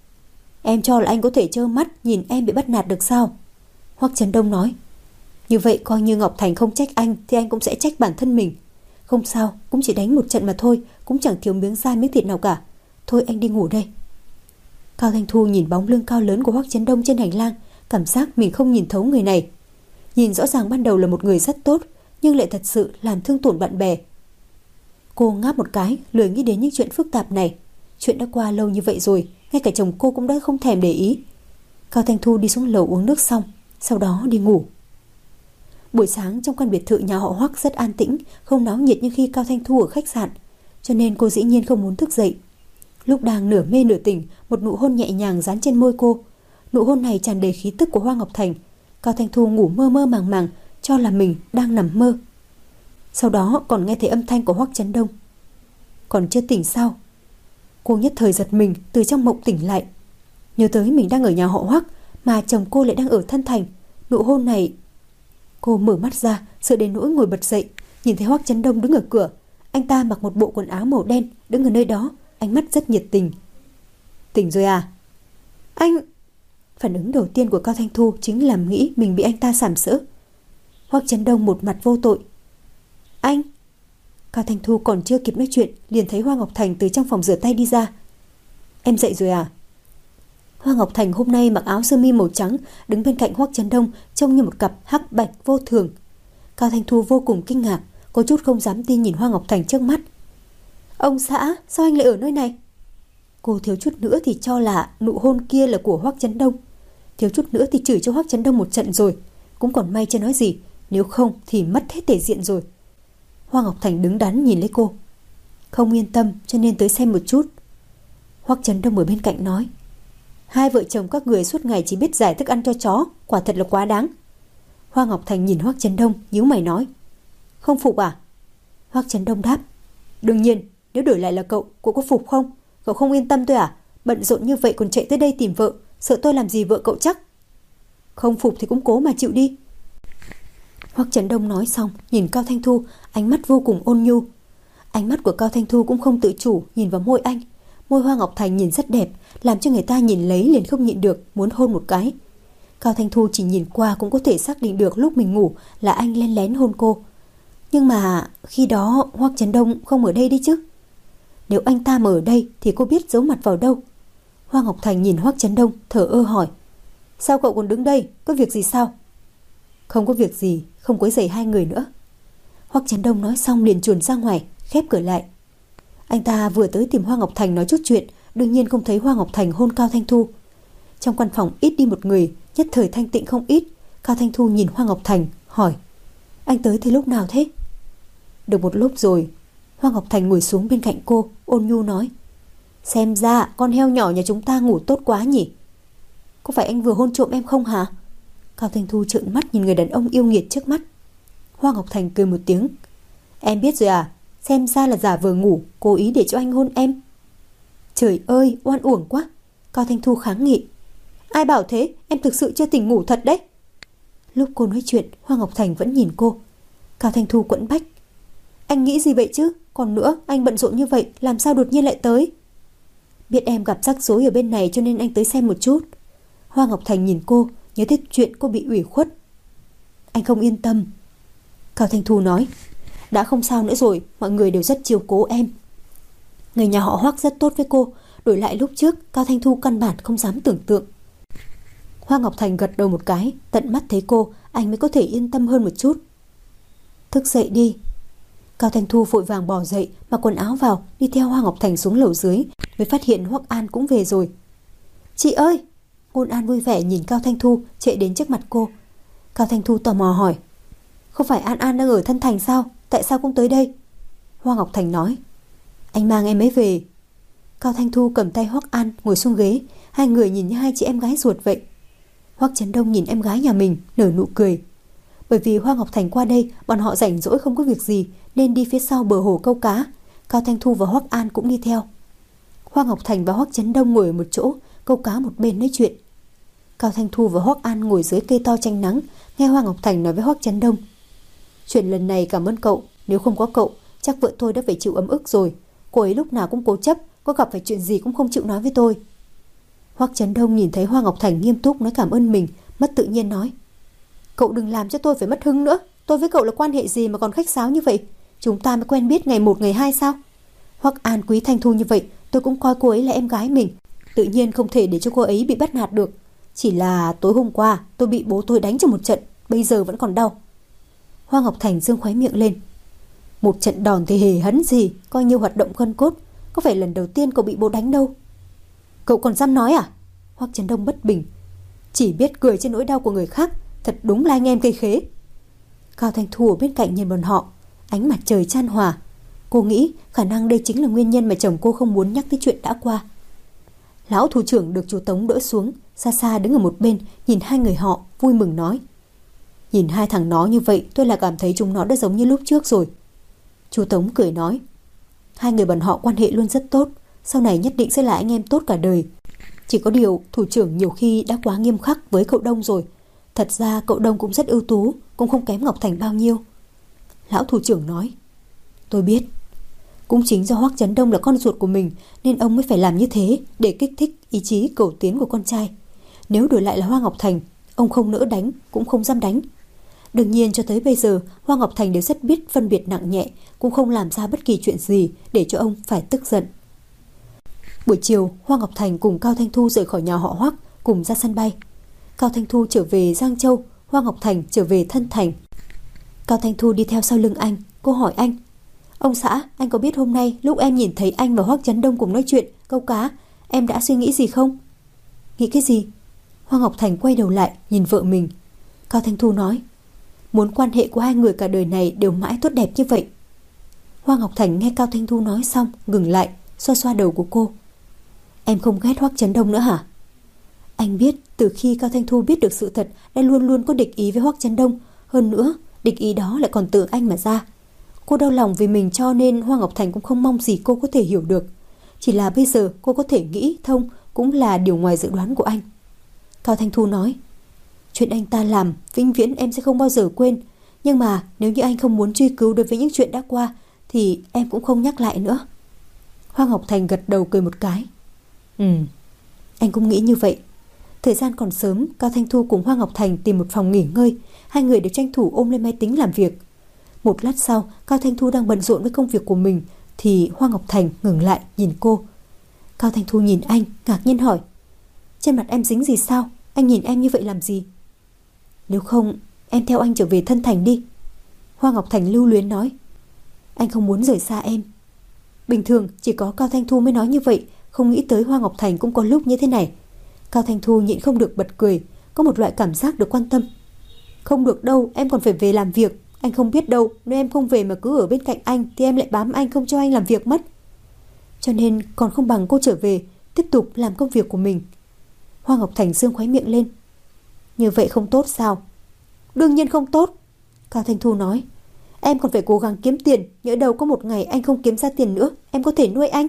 Em cho là anh có thể trơ mắt nhìn em bị bắt nạt được sao? Hoắc Chấn Đông nói. Như vậy coi như Ngọc Thành không trách anh thì anh cũng sẽ trách bản thân mình. Không sao, cũng chỉ đánh một trận mà thôi, cũng chẳng thiếu miếng da miếng thịt nào cả. Thôi anh đi ngủ đây. Cao Thanh Thu nhìn bóng lưng cao lớn của Hoắc Chấn Đông trên hành lang, cảm giác mình không nhìn thấu người này. Nhìn rõ ràng ban đầu là một người rất tốt, nhưng lại thật sự làm thương tổn bạn bè. Cô ngáp một cái, lười nghĩ đến những chuyện phức tạp này. Chuyện đã qua lâu như vậy rồi, ngay cả chồng cô cũng đã không thèm để ý. Cao Thanh Thu đi xuống lầu uống nước xong, sau đó đi ngủ. Buổi sáng trong căn biệt thự nhà họ Hoắc rất an tĩnh, không náo nhiệt như khi Cao Thanh Thu ở khách sạn, cho nên cô dĩ nhiên không muốn thức dậy. Lúc đang nửa mê nửa tỉnh, một nụ hôn nhẹ nhàng dán trên môi cô. Nụ hôn này tràn đầy khí tức của Hoa Ngọc Thành. Cao Thanh Thu ngủ mơ mơ màng màng, cho là mình đang nằm mơ. Sau đó còn nghe thấy âm thanh của Hoắc Chấn Đông. Còn chưa tỉnh sao? Cô nhất thời giật mình, từ trong mộng tỉnh lại. Nhớ tới mình đang ở nhà họ Hoắc, mà chồng cô lại đang ở Thân Thành. Nụ hôn này... Cô mở mắt ra, sợ đến nỗi ngồi bật dậy, nhìn thấy Hoắc Chấn Đông đứng ở cửa. Anh ta mặc một bộ quần áo màu đen, đứng ở nơi đó, ánh mắt rất nhiệt tình. Tỉnh rồi à? Anh... Phản ứng đầu tiên của Cao Thanh Thu chính là nghĩ mình bị anh ta sàm sỡ. Hoắc Chấn Đông một mặt vô tội. Anh... Cao Thanh Thu còn chưa kịp nói chuyện, liền thấy Hoa Ngọc Thành từ trong phòng rửa tay đi ra. Em dậy rồi à? Hoa Ngọc Thành hôm nay mặc áo sơ mi màu trắng, đứng bên cạnh Hoắc Chấn Đông, trông như một cặp hắc bạch vô thường. Cao Thanh Thu vô cùng kinh ngạc, có chút không dám tin nhìn Hoa Ngọc Thành trước mắt. Ông xã, sao anh lại ở nơi này? Cô thiếu chút nữa thì cho là nụ hôn kia là của Hoắc Chấn Đông, thiếu chút nữa thì chửi cho Hoắc Chấn Đông một trận rồi. Cũng còn may chưa nói gì, nếu không thì mất hết thể diện rồi. Hoa Ngọc Thành đứng đắn nhìn lấy cô. Không yên tâm cho nên tới xem một chút. Hoắc Chấn Đông ở bên cạnh nói. Hai vợ chồng các người suốt ngày chỉ biết giải thức ăn cho chó, quả thật là quá đáng. Hoa Ngọc Thành nhìn Hoắc Chấn Đông, nhíu mày nói. Không phục à? Hoắc Chấn Đông đáp. Đương nhiên, nếu đổi lại là cậu, cậu có phục không? Cậu không yên tâm tôi à? Bận rộn như vậy còn chạy tới đây tìm vợ, sợ tôi làm gì vợ cậu chắc? Không phục thì cũng cố mà chịu đi. Hoắc Chấn Đông nói xong, nhìn Cao Thanh Thu, ánh mắt vô cùng ôn nhu. Ánh mắt của Cao Thanh Thu cũng không tự chủ nhìn vào môi anh. Môi Hoa Ngọc Thành nhìn rất đẹp, làm cho người ta nhìn lấy liền không nhịn được muốn hôn một cái. Cao Thanh Thu chỉ nhìn qua cũng có thể xác định được lúc mình ngủ là anh lén lén hôn cô. Nhưng mà khi đó Hoắc Chấn Đông không ở đây đi chứ. Nếu anh ta mà ở đây thì cô biết giấu mặt vào đâu. Hoa Ngọc Thành nhìn Hoắc Chấn Đông, thở ơ hỏi. Sao cậu còn đứng đây? Có việc gì sao? Không có việc gì, không quấy rầy hai người nữa. Hoắc Chấn Đông nói xong liền chuồn ra ngoài, khép cửa lại. Anh ta vừa tới tìm Hoa Ngọc Thành nói chút chuyện, đương nhiên không thấy Hoa Ngọc Thành hôn Cao Thanh Thu. Trong căn phòng ít đi một người, nhất thời thanh tịnh không ít. Cao Thanh Thu nhìn Hoa Ngọc Thành, hỏi. Anh tới thì lúc nào thế? Được một lúc rồi. Hoa Ngọc Thành ngồi xuống bên cạnh cô, ôn nhu nói. Xem ra con heo nhỏ nhà chúng ta ngủ tốt quá nhỉ? Có phải anh vừa hôn trộm em không hả? Cao Thanh Thu trợn mắt nhìn người đàn ông yêu nghiệt trước mắt. Hoa Ngọc Thành cười một tiếng. Em biết rồi à? Xem ra là giả vờ ngủ, cố ý để cho anh hôn em. Trời ơi, oan uổng quá. Cao Thanh Thu kháng nghị. Ai bảo thế, em thực sự chưa tỉnh ngủ thật đấy. Lúc cô nói chuyện, Hoa Ngọc Thành vẫn nhìn cô. Cao Thanh Thu quẫn bách. Anh nghĩ gì vậy chứ? Còn nữa, anh bận rộn như vậy, làm sao đột nhiên lại tới? Biết em gặp rắc rối ở bên này cho nên anh tới xem một chút. Hoa Ngọc Thành nhìn cô, nhớ tới chuyện cô bị ủy khuất. Anh không yên tâm. Cao Thanh Thu nói. Đã không sao nữa rồi, mọi người đều rất chiều cố em. Người nhà họ Hoắc rất tốt với cô, đổi lại lúc trước Cao Thanh Thu căn bản không dám tưởng tượng. Hoa Ngọc Thành gật đầu một cái, tận mắt thấy cô, anh mới có thể yên tâm hơn một chút. Thức dậy đi. Cao Thanh Thu vội vàng bò dậy, mặc quần áo vào, đi theo Hoa Ngọc Thành xuống lầu dưới, mới phát hiện Hoắc An cũng về rồi. Chị ơi! Ngôn An vui vẻ nhìn Cao Thanh Thu, chạy đến trước mặt cô. Cao Thanh Thu tò mò hỏi. Không phải An An đang ở Thân Thành sao? Tại sao cũng tới đây? Hoa Ngọc Thành nói. Anh mang em ấy về. Cao Thanh Thu cầm tay Hoắc An ngồi xuống ghế, hai người nhìn như hai chị em gái ruột vậy. Hoắc Chấn Đông nhìn em gái nhà mình, nở nụ cười. Bởi vì Hoa Ngọc Thành qua đây, bọn họ rảnh rỗi không có việc gì nên đi phía sau bờ hồ câu cá. Cao Thanh Thu và Hoắc An cũng đi theo. Hoa Ngọc Thành và Hoắc Chấn Đông ngồi ở một chỗ, câu cá một bên nói chuyện. Cao Thanh Thu và Hoắc An ngồi dưới cây to tranh nắng, nghe Hoa Ngọc Thành nói với Hoắc Chấn Đông. Chuyện lần này cảm ơn cậu, nếu không có cậu, chắc vợ tôi đã phải chịu ấm ức rồi. Cô ấy lúc nào cũng cố chấp, có gặp phải chuyện gì cũng không chịu nói với tôi. Hoắc Chấn Đông nhìn thấy Hoa Ngọc Thành nghiêm túc nói cảm ơn mình, mất tự nhiên nói. Cậu đừng làm cho tôi phải mất hứng nữa. Tôi với cậu là quan hệ gì mà còn khách sáo như vậy? Chúng ta mới quen biết ngày một ngày hai sao? Hoắc An quý Thanh Thu như vậy, tôi cũng coi cô ấy là em gái mình, tự nhiên không thể để cho cô ấy bị bắt nạt được. Chỉ là tối hôm qua tôi bị bố tôi đánh cho một trận, bây giờ vẫn còn đau. Hoa Ngọc Thành dương khóe miệng lên. Một trận đòn thì hề hấn gì, coi như hoạt động gân cốt. Có phải lần đầu tiên cậu bị bố đánh đâu. Cậu còn dám nói à? Hoắc Chấn Đông bất bình. Chỉ biết cười trên nỗi đau của người khác, thật đúng là anh em cây khế. Cao Thanh Thu ở bên cạnh nhìn bọn họ, ánh mặt trời chan hòa. Cô nghĩ khả năng đây chính là nguyên nhân mà chồng cô không muốn nhắc tới chuyện đã qua. Lão thủ trưởng được chú Tống đỡ xuống, xa xa đứng ở một bên nhìn hai người họ, vui mừng nói. Nhìn hai thằng nó như vậy, tôi là cảm thấy chúng nó đã giống như lúc trước rồi. Chú Tống cười nói, hai người bọn họ quan hệ luôn rất tốt, sau này nhất định sẽ là anh em tốt cả đời. Chỉ có điều thủ trưởng nhiều khi đã quá nghiêm khắc với cậu Đông rồi. Thật ra cậu Đông cũng rất ưu tú, cũng không kém Ngọc Thành bao nhiêu. Lão thủ trưởng nói, tôi biết. Cũng chính do Hoắc Chấn Đông là con ruột của mình nên ông mới phải làm như thế để kích thích ý chí cầu tiến của con trai. Nếu đổi lại là Hoa Ngọc Thành, ông không nỡ đánh, cũng không dám đánh. Đương nhiên cho tới bây giờ Hoa Ngọc Thành đều rất biết phân biệt nặng nhẹ, cũng không làm ra bất kỳ chuyện gì để cho ông phải tức giận. Buổi chiều, Hoa Ngọc Thành cùng Cao Thanh Thu rời khỏi nhà họ Hoắc, cùng ra sân bay. Cao Thanh Thu trở về Giang Châu, Hoa Ngọc Thành trở về Thân Thành. Cao Thanh Thu đi theo sau lưng anh. Cô hỏi anh, ông xã, anh có biết hôm nay lúc em nhìn thấy anh và Hoắc Chấn Đông cùng nói chuyện câu cá, em đã suy nghĩ gì không? Nghĩ cái gì? Hoa Ngọc Thành quay đầu lại nhìn vợ mình. Cao Thanh Thu nói, muốn quan hệ của hai người cả đời này đều mãi tốt đẹp như vậy. Hoa Ngọc Thành nghe Cao Thanh Thu nói xong ngừng lại, xoa xoa đầu của cô. Em không ghét Hoắc Chấn Đông nữa hả? Anh biết từ khi Cao Thanh Thu biết được sự thật đã luôn luôn có địch ý với Hoắc Chấn Đông. Hơn nữa địch ý đó lại còn từ anh mà ra. Cô đau lòng vì mình cho nên Hoa Ngọc Thành cũng không mong gì cô có thể hiểu được. Chỉ là bây giờ cô có thể nghĩ thông cũng là điều ngoài dự đoán của anh. Cao Thanh Thu nói, chuyện anh ta làm vĩnh viễn em sẽ không bao giờ quên. Nhưng mà nếu như anh không muốn truy cứu đối với những chuyện đã qua thì em cũng không nhắc lại nữa. Hoa Ngọc Thành gật đầu cười một cái. Ừ, anh cũng nghĩ như vậy. Thời gian còn sớm, Cao Thanh Thu cùng Hoa Ngọc Thành tìm một phòng nghỉ ngơi. Hai người đều tranh thủ ôm lên máy tính làm việc. Một lát sau, Cao Thanh Thu đang bận rộn với công việc của mình thì Hoa Ngọc Thành ngừng lại nhìn cô. Cao Thanh Thu nhìn anh, ngạc nhiên hỏi, trên mặt em dính gì sao? Anh nhìn em như vậy làm gì? Nếu không, em theo anh trở về Thân Thành đi. Hoa Ngọc Thành lưu luyến nói, anh không muốn rời xa em. Bình thường chỉ có Cao Thanh Thu mới nói như vậy, không nghĩ tới Hoa Ngọc Thành cũng có lúc như thế này. Cao Thanh Thu nhịn không được bật cười, có một loại cảm giác được quan tâm. Không được đâu, em còn phải về làm việc. Anh không biết đâu, nếu em không về mà cứ ở bên cạnh anh thì em lại bám anh không cho anh làm việc mất. Cho nên còn không bằng cô trở về, tiếp tục làm công việc của mình. Hoa Ngọc Thành dương khóe miệng lên. Như vậy không tốt sao? Đương nhiên không tốt. Cao Thanh Thu nói, em còn phải cố gắng kiếm tiền, nhỡ đâu có một ngày anh không kiếm ra tiền nữa, em có thể nuôi anh.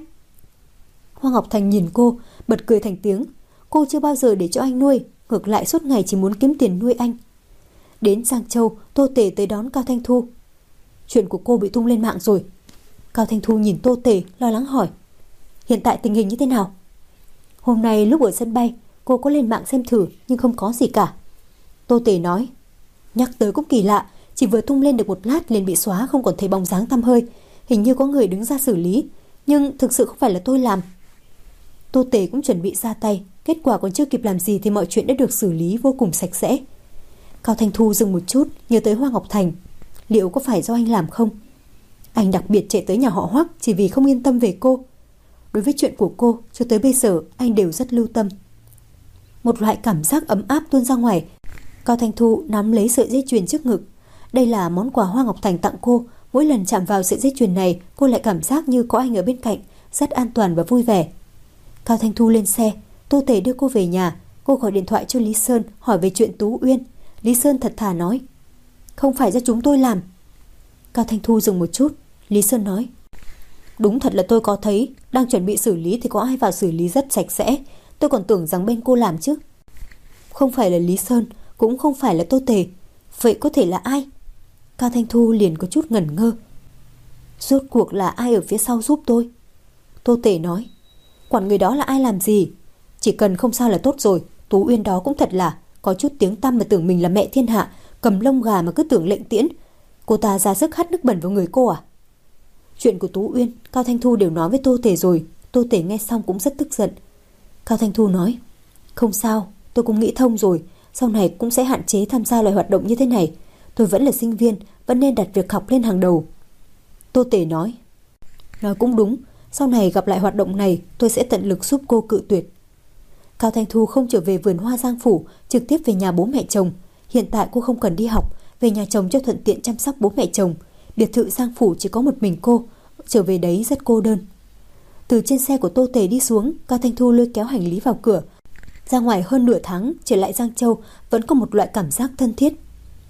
Hoa Ngọc Thành nhìn cô, bật cười thành tiếng. Cô chưa bao giờ để cho anh nuôi, ngược lại suốt ngày chỉ muốn kiếm tiền nuôi anh. Đến Giang Châu, Tô Tề tới đón Cao Thanh Thu. Chuyện của cô bị tung lên mạng rồi. Cao Thanh Thu nhìn Tô Tề lo lắng hỏi, hiện tại tình hình như thế nào? Hôm nay lúc ở sân bay, cô có lên mạng xem thử nhưng không có gì cả. Tô Tề nói, nhắc tới cũng kỳ lạ, chỉ vừa tung lên được một lát liền bị xóa, không còn thấy bóng dáng tăm hơi. Hình như có người đứng ra xử lý, nhưng thực sự không phải là tôi làm. Tô Tề cũng chuẩn bị ra tay, kết quả còn chưa kịp làm gì thì mọi chuyện đã được xử lý vô cùng sạch sẽ. Cao Thanh Thu dừng một chút, nhớ tới Hoa Ngọc Thành. Liệu có phải do anh làm không? Anh đặc biệt chạy tới nhà họ Hoắc chỉ vì không yên tâm về cô. Đối với chuyện của cô, cho tới bây giờ anh đều rất lưu tâm. Một loại cảm giác ấm áp tuôn ra ngoài. Cao Thanh Thu nắm lấy sợi dây chuyền trước ngực. Đây là món quà Hoa Ngọc Thành tặng cô. Mỗi lần chạm vào sợi dây chuyền này, cô lại cảm giác như có anh ở bên cạnh, rất an toàn và vui vẻ. Cao Thanh Thu lên xe, Tô Tề đưa cô về nhà. Cô gọi điện thoại cho Lý Sơn hỏi về chuyện Tú Uyên. Lý Sơn thật thà nói, không phải do chúng tôi làm. Cao Thanh Thu dừng một chút. Lý Sơn nói, đúng thật là tôi có thấy, đang chuẩn bị xử lý thì có ai vào xử lý rất sạch sẽ. Tôi còn tưởng rằng bên cô làm chứ. Không phải là Lý Sơn, cũng không phải là Tô Tề. Vậy có thể là ai? Cao Thanh Thu liền có chút ngẩn ngơ. Rốt cuộc là ai ở phía sau giúp tôi? Tô Tề nói, quản người đó là ai làm gì, chỉ cần không sao là tốt rồi. Tú Uyên đó cũng thật là có chút tiếng tăm mà tưởng mình là mẹ thiên hạ, cầm lông gà mà cứ tưởng lệnh tiễn. Cô ta ra sức hắt nước bẩn vào người cô à? Chuyện của Tú Uyên, Cao Thanh Thu đều nói với Tô Tề rồi. Tô Tề nghe xong cũng rất tức giận. Cao Thanh Thu nói, không sao, tôi cũng nghĩ thông rồi. Sau này cũng sẽ hạn chế tham gia loại hoạt động như thế này. Tôi vẫn là sinh viên, vẫn nên đặt việc học lên hàng đầu. Tô Tề nói, nói cũng đúng. Sau này gặp lại hoạt động này, tôi sẽ tận lực giúp cô cự tuyệt. Cao Thanh Thu không trở về vườn hoa Giang Phủ, trực tiếp về nhà bố mẹ chồng. Hiện tại cô không cần đi học, về nhà chồng cho thuận tiện chăm sóc bố mẹ chồng. Biệt thự Giang Phủ chỉ có một mình cô, trở về đấy rất cô đơn. Từ trên xe của Tô Tề đi xuống, Cao Thanh Thu lôi kéo hành lý vào cửa. Ra ngoài hơn nửa tháng, trở lại Giang Châu vẫn có một loại cảm giác thân thiết.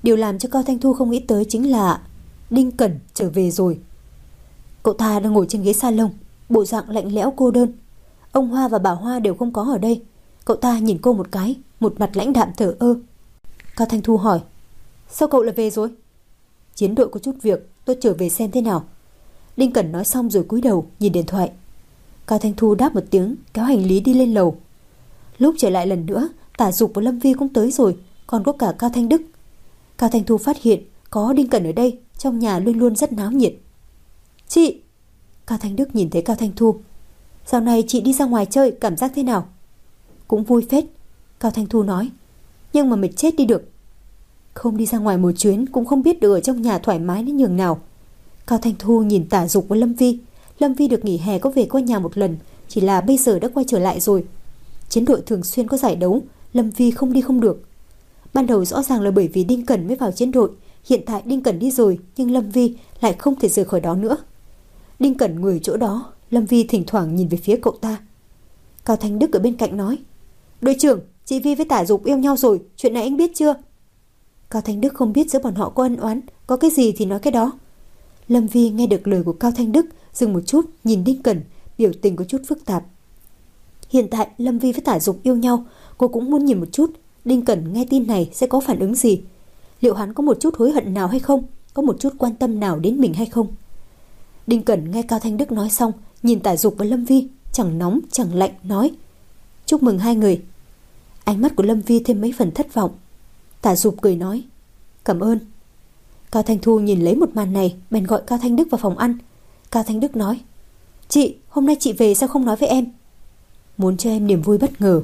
Điều làm cho Cao Thanh Thu không nghĩ tới chính là Đinh Cẩn trở về rồi. Cậu ta đang ngồi trên ghế salon, bộ dạng lạnh lẽo cô đơn. Ông Hoa và bà Hoa đều không có ở đây. Cậu ta nhìn cô một cái, một mặt lãnh đạm thờ ơ. Cao Thanh Thu hỏi: sao cậu lại về rồi? Chiến đội có chút việc, tôi trở về xem thế nào. Đinh Cẩn nói xong rồi cúi đầu nhìn điện thoại. Cao Thanh Thu đáp một tiếng, kéo hành lý đi lên lầu. Lúc trở lại lần nữa, Tả Dục và Lâm Vi cũng tới rồi, còn có cả Cao Thanh Đức. Cao Thanh Thu phát hiện có Đinh Cẩn ở đây, trong nhà luôn luôn rất náo nhiệt. Chị! Cao Thanh Đức nhìn thấy Cao Thanh Thu. Dạo này chị đi ra ngoài chơi, cảm giác thế nào? Cũng vui phết, Cao Thanh Thu nói. Nhưng mà mệt chết đi được. Không đi ra ngoài một chuyến cũng không biết được ở trong nhà thoải mái đến nhường nào. Cao Thanh Thu nhìn Tả Dục và Lâm Vi. Lâm Vi được nghỉ hè có về qua nhà một lần, chỉ là bây giờ đã quay trở lại rồi. Chiến đội thường xuyên có giải đấu, Lâm Vi không đi không được. Ban đầu rõ ràng là bởi vì Đinh Cẩn mới vào chiến đội, hiện tại Đinh Cẩn đi rồi nhưng Lâm Vi lại không thể rời khỏi đó nữa. Đinh Cẩn ngồi chỗ đó, Lâm Vi thỉnh thoảng nhìn về phía cậu ta. Cao Thanh Đức ở bên cạnh nói: đội trưởng, chị Vi với Tả Dục yêu nhau rồi, chuyện này anh biết chưa? Cao Thanh Đức không biết giữa bọn họ có ân oán, có cái gì thì nói cái đó. Lâm Vi nghe được lời của Cao Thanh Đức, dừng một chút nhìn Đinh Cẩn, biểu tình có chút phức tạp. Hiện tại Lâm Vi với Tả Dục yêu nhau, cô cũng muốn nhìn một chút Đinh Cẩn nghe tin này sẽ có phản ứng gì. Liệu hắn có một chút hối hận nào hay không, có một chút quan tâm nào đến mình hay không? Đinh Cẩn nghe Cao Thanh Đức nói xong, nhìn Tả Dục và Lâm Vi, chẳng nóng chẳng lạnh nói: chúc mừng hai người. Ánh mắt của Lâm Vi thêm mấy phần thất vọng. Tả Dục cười nói: cảm ơn. Cao Thanh Thu nhìn lấy một màn này, bèn gọi Cao Thanh Đức vào phòng ăn. Cao Thanh Đức nói: chị, hôm nay chị về sao không nói với em? Muốn cho em niềm vui bất ngờ.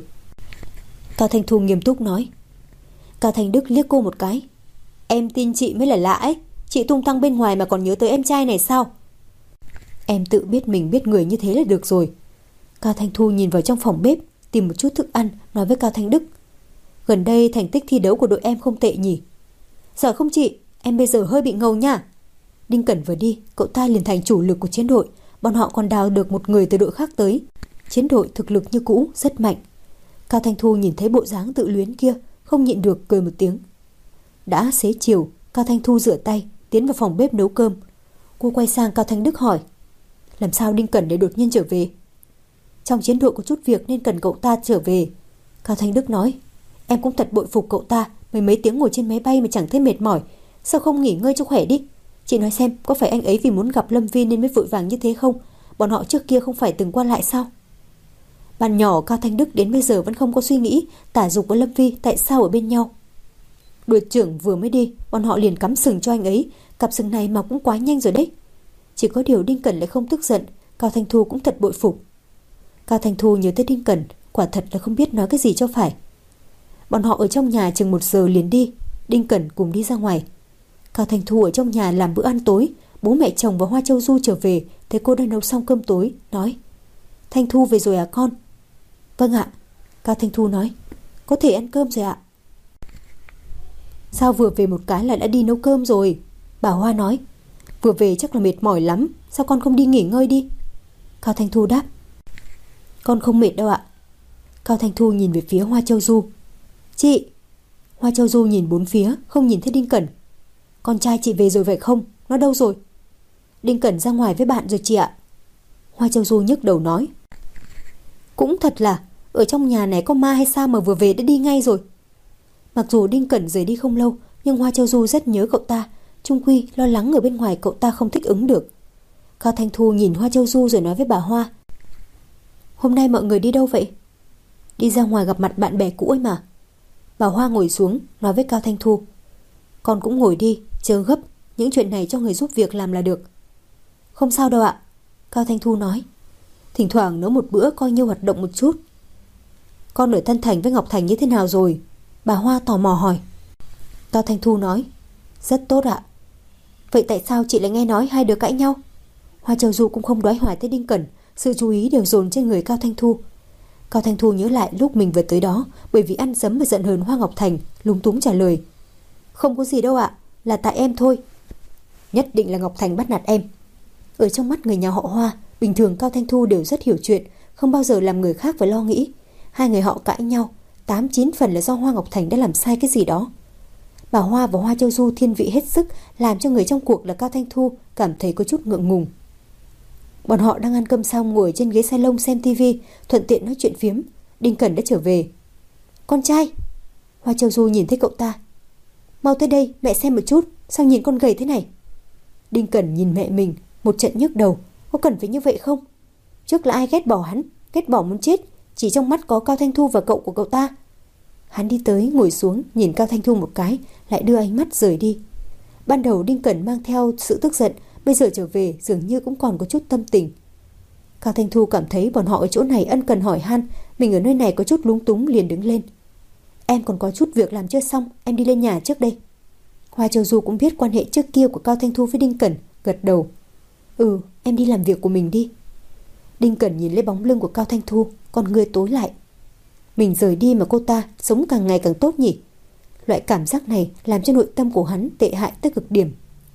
Cao Thanh Thu nghiêm túc nói. Cao Thanh Đức liếc cô một cái: em tin chị mới là lạ ấy, chị tung tăng bên ngoài mà còn nhớ tới em trai này sao? Em tự biết mình biết người như thế là được rồi. Cao Thanh Thu nhìn vào trong phòng bếp, tìm một chút thức ăn, nói với Cao Thanh Đức: gần đây thành tích thi đấu của đội em không tệ nhỉ? Sợ không chị, em bây giờ hơi bị ngầu nha. Đinh Cẩn vừa đi, cậu ta liền thành chủ lực của chiến đội. Bọn họ còn đào được một người từ đội khác tới. Chiến đội thực lực như cũ, rất mạnh. Cao Thanh Thu nhìn thấy bộ dáng tự luyến kia, không nhịn được cười một tiếng. Đã xế chiều, Cao Thanh Thu rửa tay, tiến vào phòng bếp nấu cơm. Cô quay sang Cao Thanh Đức hỏi: làm sao Đinh Cẩn lại đột nhiên trở về? Trong chiến đội có chút việc nên cần cậu ta trở về. Cao Thanh Đức nói: em cũng thật bội phục cậu ta, mấy mấy tiếng ngồi trên máy bay mà chẳng thấy mệt mỏi, sao không nghỉ ngơi cho khỏe đi? Chị nói xem, có phải anh ấy vì muốn gặp Lâm Vi nên mới vội vàng như thế không? Bọn họ trước kia không phải từng qua lại sao? Bạn nhỏ Cao Thanh Đức đến bây giờ vẫn không có suy nghĩ Tả Dục với Lâm Vi tại sao ở bên nhau. Đội trưởng vừa mới đi, bọn họ liền cắm sừng cho anh ấy. Cặp sừng này mà cũng quá nhanh rồi đấy. Chỉ có điều Đinh Cẩn lại không tức giận. Cao Thanh Thu cũng thật bội phục. Cao Thanh Thu nhớ tới Đinh Cẩn, quả thật là không biết nói cái gì cho phải. Bọn họ ở trong nhà chừng một giờ liền đi. Đinh Cẩn cùng đi ra ngoài. Cao Thanh Thu ở trong nhà làm bữa ăn tối. Bố mẹ chồng và Hoa Châu Du trở về, thấy cô đã nấu xong cơm tối, nói: Thanh Thu về rồi à con? Vâng ạ. Cao Thanh Thu nói: có thể ăn cơm rồi ạ. Sao vừa về một cái lại đã đi nấu cơm rồi? Bà Hoa nói: vừa về chắc là mệt mỏi lắm, sao con không đi nghỉ ngơi đi? Cao Thanh Thu đáp: con không mệt đâu ạ. Cao Thanh Thu nhìn về phía Hoa Châu Du. Chị! Hoa Châu Du nhìn bốn phía, không nhìn thấy Đinh Cẩn. Con trai chị về rồi phải không? Nó đâu rồi? Đinh Cẩn ra ngoài với bạn rồi chị ạ. Hoa Châu Du nhức đầu nói: cũng thật là, ở trong nhà này có ma hay sao mà vừa về đã đi ngay rồi. Mặc dù Đinh Cẩn rời đi không lâu, nhưng Hoa Châu Du rất nhớ cậu ta. Chung quy lo lắng ở bên ngoài cậu ta không thích ứng được. Cao Thanh Thu nhìn Hoa Châu Du rồi nói với bà Hoa: hôm nay mọi người đi đâu vậy? Đi ra ngoài gặp mặt bạn bè cũ ấy mà. Bà Hoa ngồi xuống nói với Cao Thanh Thu: con cũng ngồi đi, chớ gấp, những chuyện này cho người giúp việc làm là được. Không sao đâu ạ. Cao Thanh Thu nói: thỉnh thoảng nấu một bữa coi như hoạt động một chút. Con ở Tân Thành với Ngọc Thành như thế nào rồi? Bà Hoa tò mò hỏi. Cao Thanh Thu nói: rất tốt ạ. Vậy tại sao chị lại nghe nói hai đứa cãi nhau? Hoa Châu Du cũng không đoái hoài tới Đinh Cẩn, sự chú ý đều dồn trên người Cao Thanh Thu. Cao Thanh Thu nhớ lại lúc mình vừa tới đó, bởi vì ăn dấm mà giận hờn Hoa Ngọc Thành, lúng túng trả lời: không có gì đâu ạ, là tại em thôi. Nhất định là Ngọc Thành bắt nạt em. Ở trong mắt người nhà họ Hoa, bình thường Cao Thanh Thu đều rất hiểu chuyện, không bao giờ làm người khác phải lo nghĩ. Hai người họ cãi nhau, tám chín phần là do Hoa Ngọc Thành đã làm sai cái gì đó. Bà Hoa và Hoa Châu Du thiên vị hết sức, làm cho người trong cuộc là Cao Thanh Thu cảm thấy có chút ngượng ngùng. Bọn họ đang ăn cơm xong ngồi trên ghế salon xem tivi, thuận tiện nói chuyện phiếm. Đinh Cẩn đã trở về. Con trai! Hoa Châu Du nhìn thấy cậu ta. Mau tới đây, mẹ xem một chút, sao nhìn con gầy thế này? Đinh Cẩn nhìn mẹ mình, một trận nhức đầu. Có cần phải như vậy không? Trước là ai ghét bỏ hắn, ghét bỏ muốn chết, chỉ trong mắt có Cao Thanh Thu và cậu của cậu ta. Hắn đi tới, ngồi xuống, nhìn Cao Thanh Thu một cái, lại đưa ánh mắt rời đi. Ban đầu Đinh Cẩn mang theo sự tức giận, bây giờ trở về dường như cũng còn có chút tâm tình. Cao Thanh Thu cảm thấy bọn họ ở chỗ này ân cần hỏi han, mình ở nơi này có chút lúng túng liền đứng lên. Em còn có chút việc làm chưa xong, em đi lên nhà trước đây. Hoa Châu Du cũng biết quan hệ trước kia của Cao Thanh Thu với Đinh Cẩn, gật đầu. Ừ, em đi làm việc của mình đi. Đinh Cẩn nhìn lấy bóng lưng của Cao Thanh Thu, con người tối lại. Mình rời đi mà cô ta sống càng ngày càng tốt nhỉ? Loại cảm giác này làm cho nội tâm của hắn tệ hại tới cực điểm.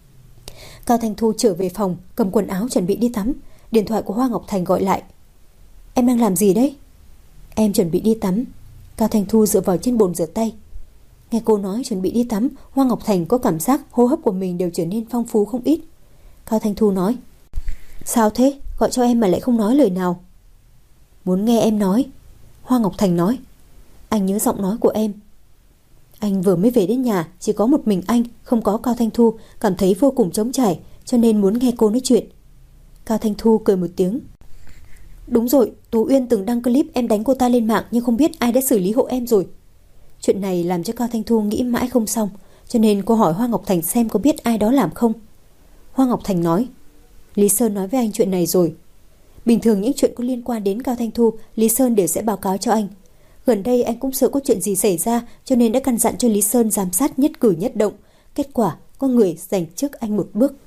Cao Thanh Thu trở về phòng, cầm quần áo chuẩn bị đi tắm. Điện thoại của Hoa Ngọc Thành gọi lại. Em đang làm gì đấy? Em chuẩn bị đi tắm. Cao Thanh Thu dựa vào trên bồn rửa tay. Nghe cô nói chuẩn bị đi tắm, Hoa Ngọc Thành có cảm giác hô hấp của mình đều trở nên phong phú không ít. Cao Thanh Thu nói. Sao thế? Gọi cho em mà lại không nói lời nào. Muốn nghe em nói. Hoa Ngọc Thành nói. Anh nhớ giọng nói của em. Anh vừa mới về đến nhà, chỉ có một mình anh, không có Cao Thanh Thu, cảm thấy vô cùng trống trải, cho nên muốn nghe cô nói chuyện. Cao Thanh Thu cười một tiếng. Đúng rồi, Tố Uyên từng đăng clip em đánh cô ta lên mạng, nhưng không biết ai đã xử lý hộ em rồi. Chuyện này làm cho Cao Thanh Thu nghĩ mãi không xong, cho nên cô hỏi Hoa Ngọc Thành xem có biết ai đó làm không. Hoa Ngọc Thành nói. Lý Sơn nói với anh chuyện này rồi. Bình thường những chuyện có liên quan đến Cao Thanh Thu, Lý Sơn đều sẽ báo cáo cho anh. Gần đây anh cũng sợ có chuyện gì xảy ra, cho nên đã căn dặn cho Lý Sơn giám sát nhất cử nhất động. Kết quả, có người giành trước anh một bước.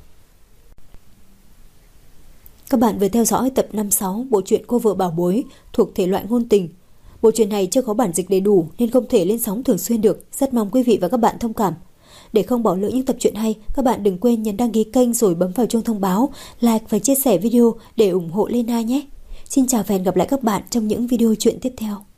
Các bạn vừa theo dõi tập năm mươi sáu bộ truyện Cô Vợ Bảo Bối thuộc thể loại ngôn tình. Bộ truyện này chưa có bản dịch đầy đủ nên không thể lên sóng thường xuyên được. Rất mong quý vị và các bạn thông cảm. Để không bỏ lỡ những tập truyện hay, các bạn đừng quên nhấn đăng ký kênh rồi bấm vào chuông thông báo, like và chia sẻ video để ủng hộ Lena nhé. Xin chào và hẹn gặp lại các bạn trong những video truyện tiếp theo.